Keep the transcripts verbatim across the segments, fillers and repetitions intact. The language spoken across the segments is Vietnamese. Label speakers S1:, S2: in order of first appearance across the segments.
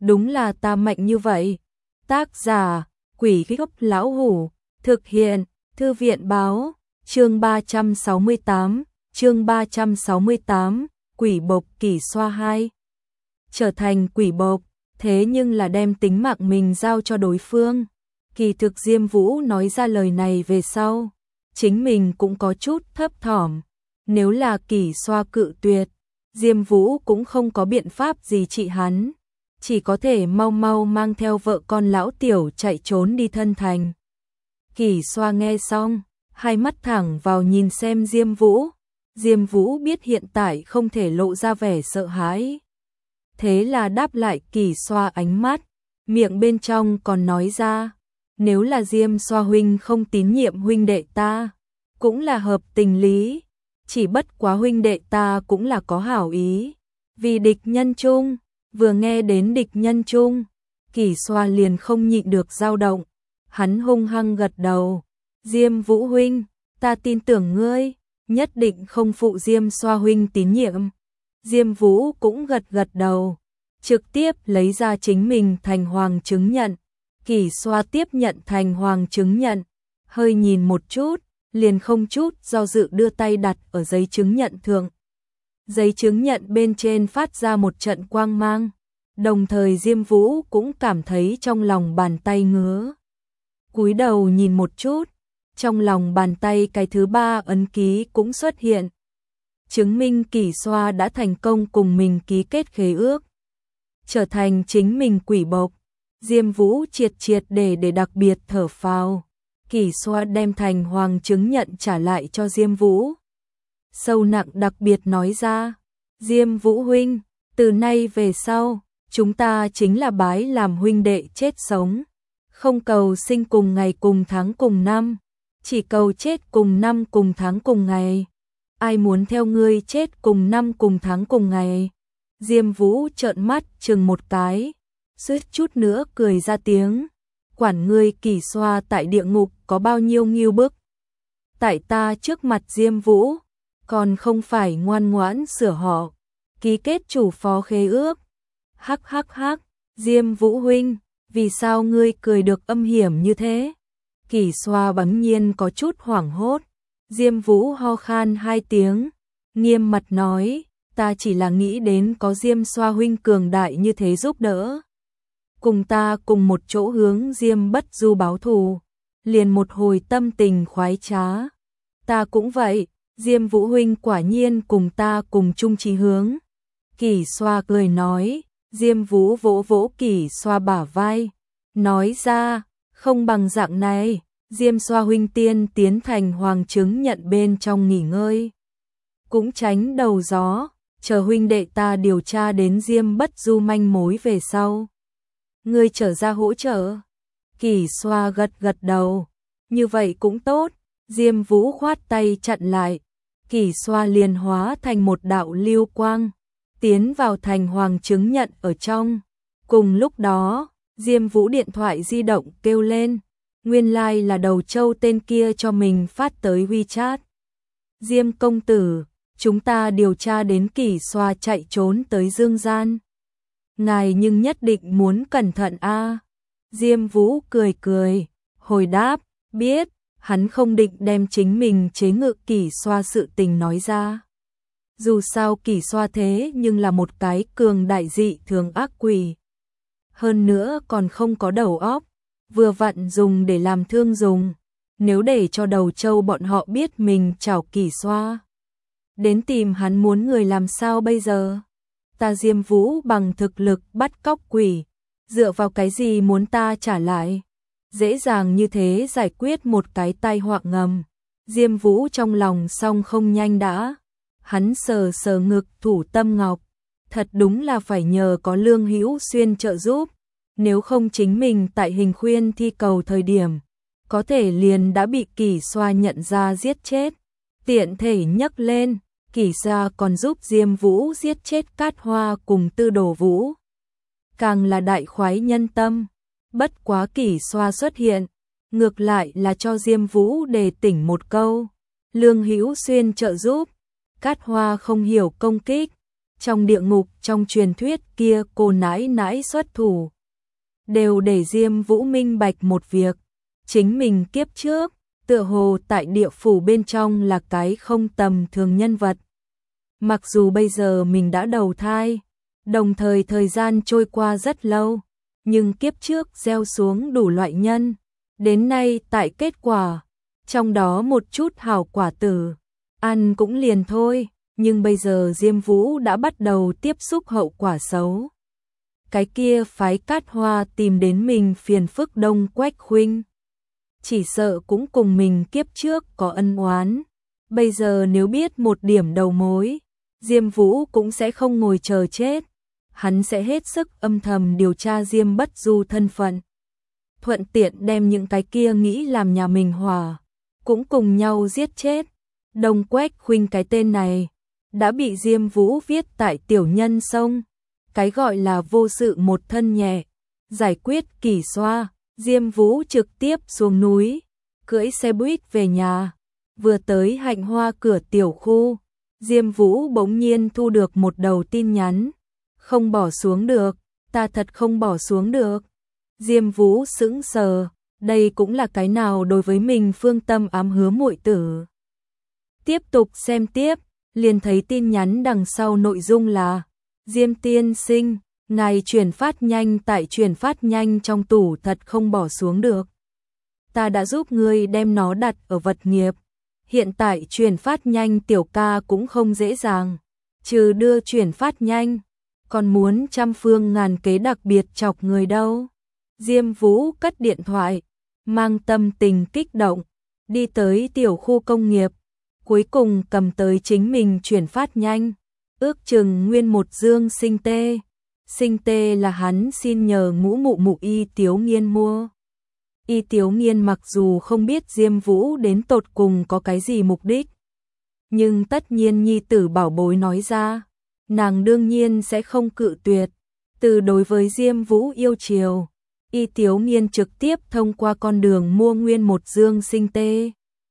S1: đúng là ta mạnh như vậy. Tác giả, Quỷ Gốc Lão Hủ, thực hiện, Thư viện báo, chương ba trăm sáu mươi tám, chương ba trăm sáu mươi tám, Quỷ Bộc Kỷ Xoa hai. Trở thành quỷ bộc, thế nhưng là đem tính mạng mình giao cho đối phương. Kỳ thực Diêm Vũ nói ra lời này về sau, chính mình cũng có chút thấp thỏm. Nếu là Kỷ Xoa cự tuyệt, Diêm Vũ cũng không có biện pháp gì trị hắn, chỉ có thể mau mau mang theo vợ con lão tiểu chạy trốn đi thân thành. Kỷ Xoa nghe xong, hai mắt thẳng vào nhìn xem Diêm Vũ. Diêm Vũ biết hiện tại không thể lộ ra vẻ sợ hãi, thế là đáp lại Kỷ Xoa ánh mắt, miệng bên trong còn nói ra, nếu là Diêm Xoa huynh không tín nhiệm huynh đệ ta, cũng là hợp tình lý, chỉ bất quá huynh đệ ta cũng là có hảo ý, vì địch nhân chung. Vừa nghe đến địch nhân chung, Kỷ Xoa liền không nhịn được dao động, hắn hung hăng gật đầu, Diêm Vũ huynh, ta tin tưởng ngươi, nhất định không phụ Diêm Xoa huynh tín nhiệm. Diêm Vũ cũng gật gật đầu, trực tiếp lấy ra chính mình thành hoàng chứng nhận. Kỷ Xoa tiếp nhận thành hoàng chứng nhận, hơi nhìn một chút, liền không chút do dự đưa tay đặt ở giấy chứng nhận thượng. Giấy chứng nhận bên trên phát ra một trận quang mang, đồng thời Diêm Vũ cũng cảm thấy trong lòng bàn tay ngứa. Cúi đầu nhìn một chút, trong lòng bàn tay cái thứ ba ấn ký cũng xuất hiện, chứng minh Kỷ Xoa đã thành công cùng mình ký kết khế ước, trở thành chính mình quỷ bộc. Diêm Vũ triệt triệt để để đặc biệt thở phào. Kỷ Xoa đem thành hoàng chứng nhận trả lại cho Diêm Vũ, sâu nặng đặc biệt nói ra, Diêm Vũ huynh, từ nay về sau, chúng ta chính là bái làm huynh đệ chết sống, không cầu sinh cùng ngày cùng tháng cùng năm, chỉ cầu chết cùng năm cùng tháng cùng ngày. Ai muốn theo ngươi chết cùng năm cùng tháng cùng ngày? Diêm Vũ trợn mắt chừng một cái, suýt chút nữa cười ra tiếng, quản ngươi Kỷ Xoa tại địa ngục có bao nhiêu nghiêu bức, tại ta trước mặt Diêm Vũ, còn không phải ngoan ngoãn sửa họ, ký kết chủ phó khế ước. Hắc hắc hắc, Diêm Vũ huynh, vì sao ngươi cười được âm hiểm như thế? Kỷ Xoa bỗng nhiên có chút hoảng hốt. Diêm Vũ ho khan hai tiếng, nghiêm mặt nói, ta chỉ là nghĩ đến có Diêm Xoa huynh cường đại như thế giúp đỡ, cùng ta cùng một chỗ hướng Diêm Bất Du báo thù, liền một hồi tâm tình khoái trá. Ta cũng vậy, Diêm Vũ huynh quả nhiên cùng ta cùng chung chí hướng. Kỷ Xoa cười nói. Diêm Vũ vỗ vỗ Kỷ Xoa bả vai, nói ra, không bằng dạng này, Diêm Xoa huynh tiên tiến thành hoàng chứng nhận bên trong nghỉ ngơi, cũng tránh đầu gió, chờ huynh đệ ta điều tra đến Diêm Bất Du manh mối về sau, ngươi trở ra hỗ trợ. Kỷ Xoa gật gật đầu, như vậy cũng tốt. Diêm Vũ khoát tay chặn lại, Kỷ Xoa liền hóa thành một đạo lưu quang, tiến vào thành hoàng chứng nhận ở trong. Cùng lúc đó, Diêm Vũ điện thoại di động kêu lên, nguyên lai like là Đầu Châu tên kia cho mình phát tới WeChat. Diêm công tử, chúng ta điều tra đến Kỷ Xoa chạy trốn tới Dương Gian. Ngài nhưng nhất định muốn cẩn thận a. À. Diêm Vũ cười cười, hồi đáp, biết, hắn không định đem chính mình chế ngự Kỷ Xoa sự tình nói ra. Dù sao Kỷ Xoa thế nhưng là một cái cường đại dị thường ác quỷ. Hơn nữa còn không có đầu óc, vừa vặn dùng để làm thương dùng. Nếu để cho Đầu Châu bọn họ biết mình chảo Kỷ Xoa, đến tìm hắn muốn người làm sao bây giờ? Ta Diêm Vũ bằng thực lực bắt cóc quỷ, dựa vào cái gì muốn ta trả lại? Dễ dàng như thế giải quyết một cái tai họa ngầm. Diêm Vũ trong lòng song không nhanh đã. Hắn sờ sờ ngực thủ tâm ngọc, thật đúng là phải nhờ có Lương Hữu Xuyên trợ giúp, nếu không chính mình tại hình khuyên thi cầu thời điểm, có thể liền đã bị Kỷ Xoa nhận ra giết chết. Tiện thể nhấc lên, Kỷ Xoa còn giúp Diêm Vũ giết chết Cát Hoa cùng Tư Đồ Vũ, càng là đại khoái nhân tâm. Bất quá Kỷ Xoa xuất hiện, ngược lại là cho Diêm Vũ đề tỉnh một câu, Lương Hữu Xuyên trợ giúp, Cát Hoa không hiểu công kích, Trong địa ngục trong truyền thuyết kia cô nãi nãi xuất thủ, đều để Diêm Vũ minh bạch một việc, chính mình kiếp trước, tựa hồ tại địa phủ bên trong là cái không tầm thường nhân vật. Mặc dù bây giờ mình đã đầu thai, đồng thời thời gian trôi qua rất lâu, nhưng kiếp trước gieo xuống đủ loại nhân, đến nay tại kết quả, trong đó một chút hảo quả tử, ăn cũng liền thôi, nhưng bây giờ Diêm Vũ đã bắt đầu tiếp xúc hậu quả xấu. Cái kia phái Cát Hoa tìm đến mình phiền phức Đông Quách Khuynh, chỉ sợ cũng cùng mình kiếp trước có ân oán. Bây giờ nếu biết một điểm đầu mối, Diêm Vũ cũng sẽ không ngồi chờ chết, hắn sẽ hết sức âm thầm điều tra Diêm Bất Du thân phận, thuận tiện đem những cái kia nghĩ làm nhà mình hòa, cũng cùng nhau giết chết. Đông Quách Khuynh cái tên này đã bị Diêm Vũ viết tại tiểu nhân sông, cái gọi là vô sự một thân nhẹ, giải quyết kỳ xoa. Diêm Vũ trực tiếp xuống núi, cưỡi xe buýt về nhà, vừa tới Hạnh Hoa cửa tiểu khu, Diêm Vũ bỗng nhiên thu được một đầu tin nhắn, không bỏ xuống được, ta thật không bỏ xuống được. Diêm Vũ sững sờ, đây cũng là cái nào đối với mình phương tâm ám hứa muội tử. Tiếp tục xem tiếp, liền thấy tin nhắn đằng sau nội dung là: Diêm tiên sinh, ngài chuyển phát nhanh tại chuyển phát nhanh trong tủ thật không bỏ xuống được. Ta đã giúp ngươi đem nó đặt ở vật nghiệp. Hiện tại chuyển phát nhanh tiểu ca cũng không dễ dàng, trừ đưa chuyển phát nhanh, còn muốn trăm phương ngàn kế đặc biệt chọc người đâu. Diêm Vũ cất điện thoại, mang tâm tình kích động, đi tới tiểu khu công nghiệp, cuối cùng cầm tới chính mình chuyển phát nhanh, ước chừng nguyên một dương sinh tê. Sinh tê là hắn xin nhờ ngũ mụ mụ Y Tiếu Nghiên mua. Y Tiếu Nghiên mặc dù không biết Diêm Vũ đến tột cùng có cái gì mục đích, nhưng tất nhiên nhi tử bảo bối nói ra, nàng đương nhiên sẽ không cự tuyệt. Từ đối với Diêm Vũ yêu chiều, Y Tiếu Nghiên trực tiếp thông qua con đường mua nguyên một dương sinh tê,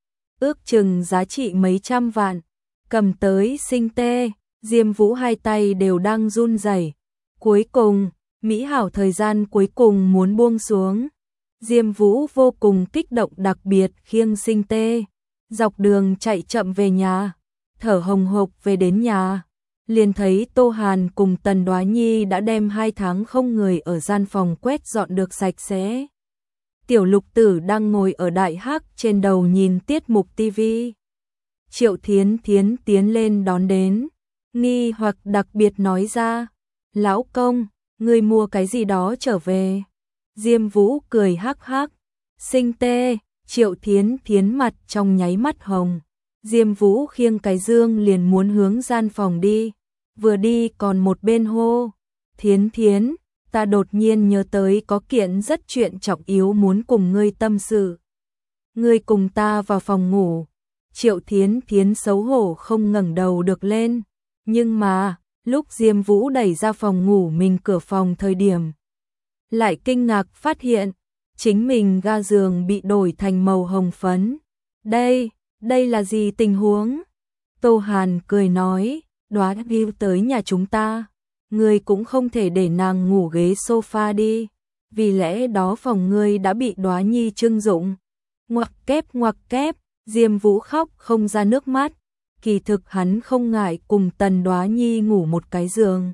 S1: ước chừng giá trị mấy trăm vạn, cầm tới sinh tê, Diêm Vũ hai tay đều đang run rẩy. Cuối cùng, mỹ hảo thời gian cuối cùng muốn buông xuống. Diêm Vũ vô cùng kích động, đặc biệt khiêng sinh tê, dọc đường chạy chậm về nhà, thở hồng hộc về đến nhà, liền thấy Tô Hàn cùng Tần Đoá Nhi đã đem hai tháng không người ở gian phòng quét dọn được sạch sẽ. Tiểu Lục Tử đang ngồi ở đại hắc trên đầu nhìn tiết mục tivi. Triệu Thiến Thiến tiến lên đón đến, nghi hoặc đặc biệt nói ra: Lão công, ngươi mua cái gì đó trở về? Diêm Vũ cười hắc hắc, sinh tê. Triệu Thiến Thiến mặt trong nháy mắt hồng. Diêm Vũ khiêng cái dương liền muốn hướng gian phòng đi, vừa đi còn một bên hô: Thiến Thiến, ta đột nhiên nhớ tới có kiện rất chuyện trọng yếu muốn cùng ngươi tâm sự. Ngươi cùng ta vào phòng ngủ. Triệu Thiến Thiến xấu hổ không ngẩng đầu được lên, nhưng mà lúc Diêm Vũ đẩy ra phòng ngủ mình cửa phòng thời điểm, lại kinh ngạc phát hiện chính mình ga giường bị đổi thành màu hồng phấn. Đây, đây là gì tình huống? Tô Hàn cười nói: Đoá Viu tới nhà chúng ta, ngươi cũng không thể để nàng ngủ ghế sofa đi, vì lẽ đó phòng ngươi đã bị Đoá Nhi trưng dụng. Ngoặc kép ngoặc kép, Diêm Vũ khóc không ra nước mắt. Kỳ thực hắn không ngại cùng Tần Đoá Nhi ngủ một cái giường.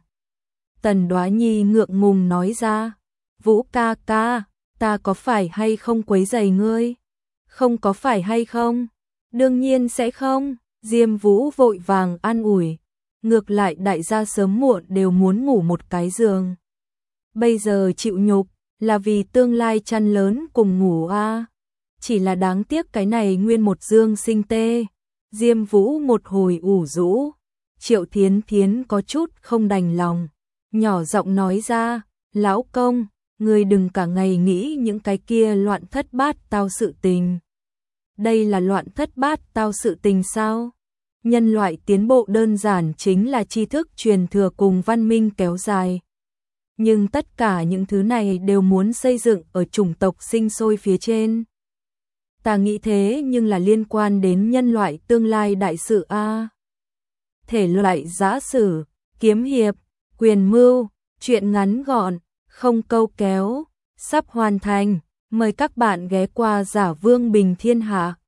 S1: Tần Đoá Nhi ngượng ngùng nói ra: Vũ ca ca, ta có phải hay không quấy rầy ngươi? Không có phải hay không? Đương nhiên sẽ không. Diêm Vũ vội vàng an ủi, ngược lại đại gia sớm muộn đều muốn ngủ một cái giường. Bây giờ chịu nhục là vì tương lai chăn lớn cùng ngủ a. À. Chỉ là đáng tiếc cái này nguyên một dương sinh tê. Diêm Vũ một hồi ủ rũ, Triệu Thiến Thiến có chút không đành lòng, nhỏ giọng nói ra: Lão công, ngươi đừng cả ngày nghĩ những cái kia loạn thất bát tao sự tình. Đây là loạn thất bát tao sự tình sao? Nhân loại tiến bộ đơn giản chính là tri thức truyền thừa cùng văn minh kéo dài. Nhưng tất cả những thứ này đều muốn xây dựng ở chủng tộc sinh sôi phía trên. Ta nghĩ thế nhưng là liên quan đến nhân loại tương lai đại sự a. Thể loại giả sử, kiếm hiệp, quyền mưu, truyện ngắn gọn, không câu kéo, sắp hoàn thành. Mời các bạn ghé qua Giả Vương Bình Thiên Hạ.